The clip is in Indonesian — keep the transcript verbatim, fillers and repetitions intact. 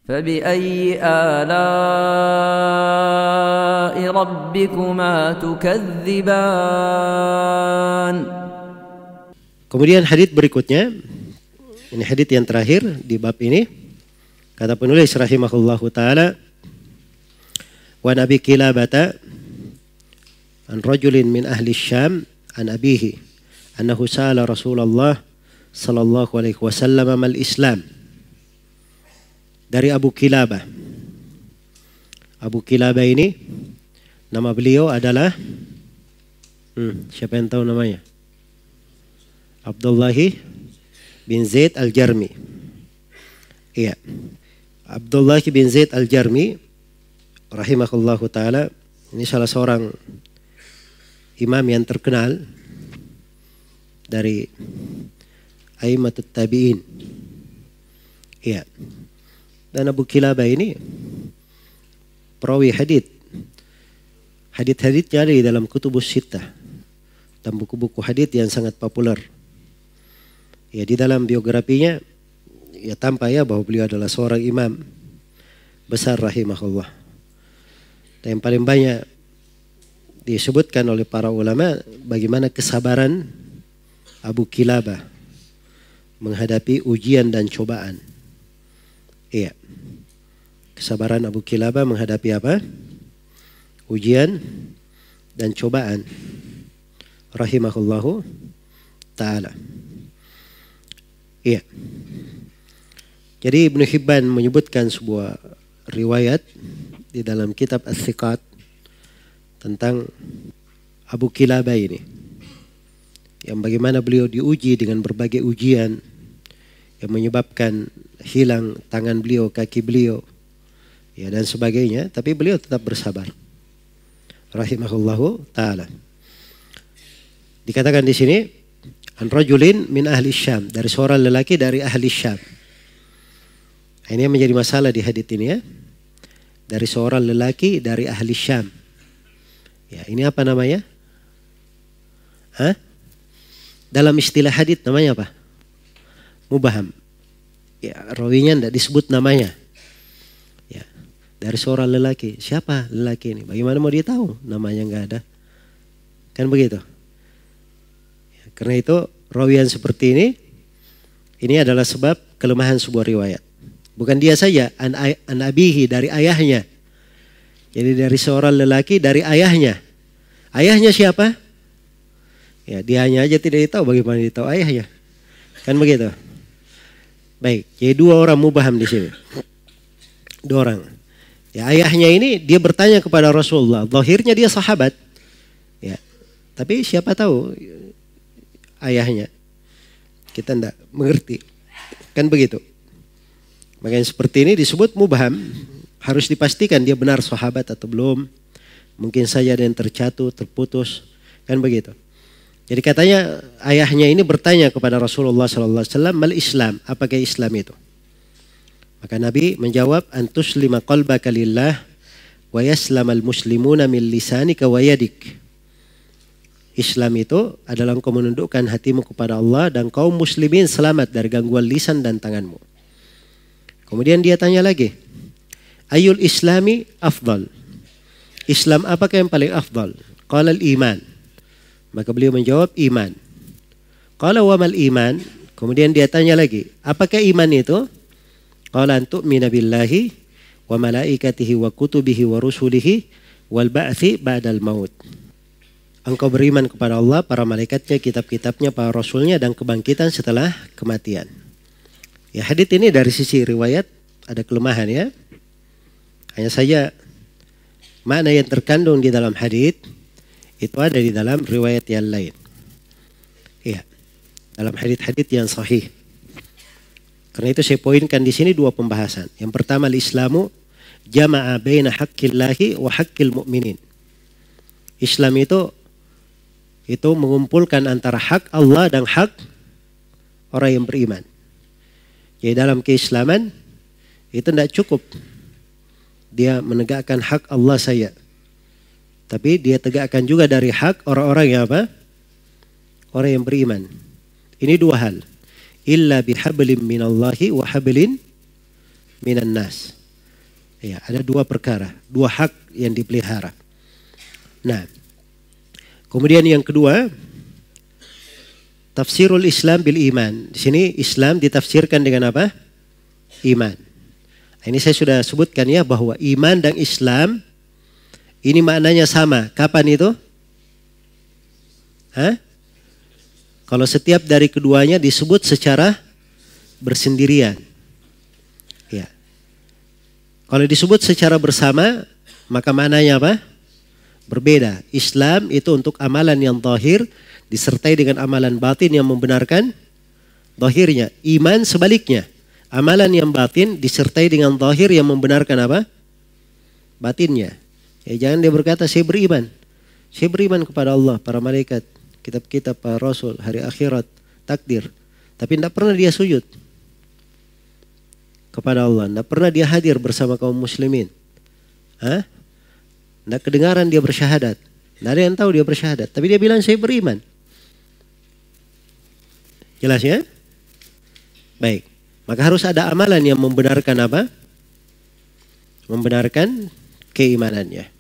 فبأي آلاء ربكما تكذبان. Kemudian hadits berikutnya, ini hadits yang terakhir di bab ini, kata penulis rahimahullahu taala, wa Nabi Kilabata an rajulin min ahli Syam an abihi annahu sa'ala Rasulullah sallallahu alaihi wasallam mal Islam. Dari Abu Kilabah. Abu Kilabah ini nama beliau adalah hmm, siapa yang tahu namanya? Abdullah bin Zaid al-Jarmi. Iya. Abdullah bin Zaid al-Jarmi rahimahullahu taala, ini salah seorang imam yang terkenal dari Aimatut Tabi'in. Iya. Dan Abu Kilabah ini perawi hadits. Hadits-haditsnya ada di dalam Kutubus Sittah dan buku-buku hadits yang sangat populer. Ya, di dalam biografinya ya tampak ya bahwa beliau adalah seorang imam besar rahimahullah. Dan yang paling banyak disebutkan oleh para ulama bagaimana kesabaran Abu Kilabah menghadapi ujian dan cobaan. Iya. Kesabaran Abu Kilabah menghadapi apa? Ujian dan cobaan. Rahimahullahu ta'ala. Iya. Jadi Ibnu Hibban menyebutkan sebuah riwayat di dalam kitab As-Siqat tentang Abu Kilabah ini. Yang bagaimana beliau diuji dengan berbagai ujian yang menyebabkan hilang tangan beliau, kaki beliau, ya dan sebagainya, tapi beliau tetap bersabar. Rahimahullahu taala. Dikatakan di sini an rajulin min ahli Syam, dari seorang lelaki dari ahli Syam. Ini yang menjadi masalah di hadits ini ya. Dari seorang lelaki dari ahli Syam. Ya, ini apa namanya? Hah? Dalam istilah hadits namanya apa? Mubaham. Ya, rawinya tidak disebut namanya. Ya, dari seorang lelaki. Siapa lelaki ini? Bagaimana mau dia tahu? Namanya nggak ada. Kan begitu. Ya, karena itu rawian seperti ini, ini adalah sebab kelemahan sebuah riwayat. Bukan dia saja, an, an abihi, dari ayahnya. Jadi dari seorang lelaki dari ayahnya. Ayahnya siapa? Ya, dia hanya aja tidak tahu bagaimana dia tahu ayahnya. Kan begitu. Baik, jadi dua orang mubaham di sini. Dua orang. Ya, ayahnya ini dia bertanya kepada Rasulullah. Zahirnya dia sahabat. Ya, tapi siapa tahu ayahnya. Kita tidak mengerti. Kan begitu. Makanya seperti ini disebut mubaham. Harus dipastikan dia benar sahabat atau belum. Mungkin saja ada yang tercatuh, terputus. Kan begitu. Jadi katanya ayahnya ini bertanya kepada Rasulullah sallallahu alaihi wasallam, mal Islam, apakah Islam itu? Maka Nabi menjawab, antuslima qalbaka lillah wa yaslamal muslimuna min lisanika wa yadik. Islam itu adalah engkau menundukkan hatimu kepada Allah dan kaum muslimin selamat dari gangguan lisan dan tanganmu. Kemudian dia tanya lagi, ayul islami afdal? Islam apakah yang paling afdal? Qala al-iman. Maka beliau menjawab iman. Qala wa mal iman? Kemudian dia tanya lagi, apakah iman itu? Qala an tu'mina billahi wa malaikatihi wa kutubihi wa rusulihi wal ba'thi ba'dal maut. Engkau beriman kepada Allah, para malaikatnya, kitab-kitabnya, para rasulnya, dan kebangkitan setelah kematian. Ya, hadits ini dari sisi riwayat ada kelemahan ya. Hanya saja makna yang terkandung di dalam hadits itu ada di dalam riwayat yang lain. Iya. Dalam hadits-hadits yang sahih. Karena itu saya poinkan di sini dua pembahasan. Yang pertama, al-Islamu jama'a baina haqqillahi wa haqqil mu'minin. Islam itu itu mengumpulkan antara hak Allah dan hak orang yang beriman. Jadi dalam keislaman itu tidak cukup dia menegakkan hak Allah saja. Tapi dia tegakkan juga dari hak orang-orang yang apa? Orang yang beriman. Ini dua hal. Illa bihablin minallahi wa hablin minan nas. Ya, ada dua perkara, dua hak yang dipelihara. Nah, kemudian yang kedua, tafsirul Islam bil iman. Di sini Islam ditafsirkan dengan apa? Iman. Ini saya sudah sebutkan ya bahwa iman dan Islam ini maknanya sama. Kapan itu? Hah? Kalau setiap dari keduanya disebut secara bersendirian. Ya. Kalau disebut secara bersama, maka maknanya apa? Berbeda. Islam itu untuk amalan yang zahir disertai dengan amalan batin yang membenarkan zahirnya. Iman sebaliknya. Amalan yang batin disertai dengan zahir yang membenarkan apa? Batinnya. Ya, jangan dia berkata saya beriman. Saya beriman kepada Allah, para malaikat, kitab-kitab, para rasul, hari akhirat, takdir. Tapi tidak pernah dia sujud kepada Allah. Tidak pernah dia hadir bersama kaum muslimin. Hah? Tidak kedengaran dia bersyahadat. Tidak ada yang tahu dia bersyahadat. Tapi dia bilang saya beriman. Jelas ya? Baik. Maka harus ada amalan yang membenarkan apa? Membenarkan keimanannya.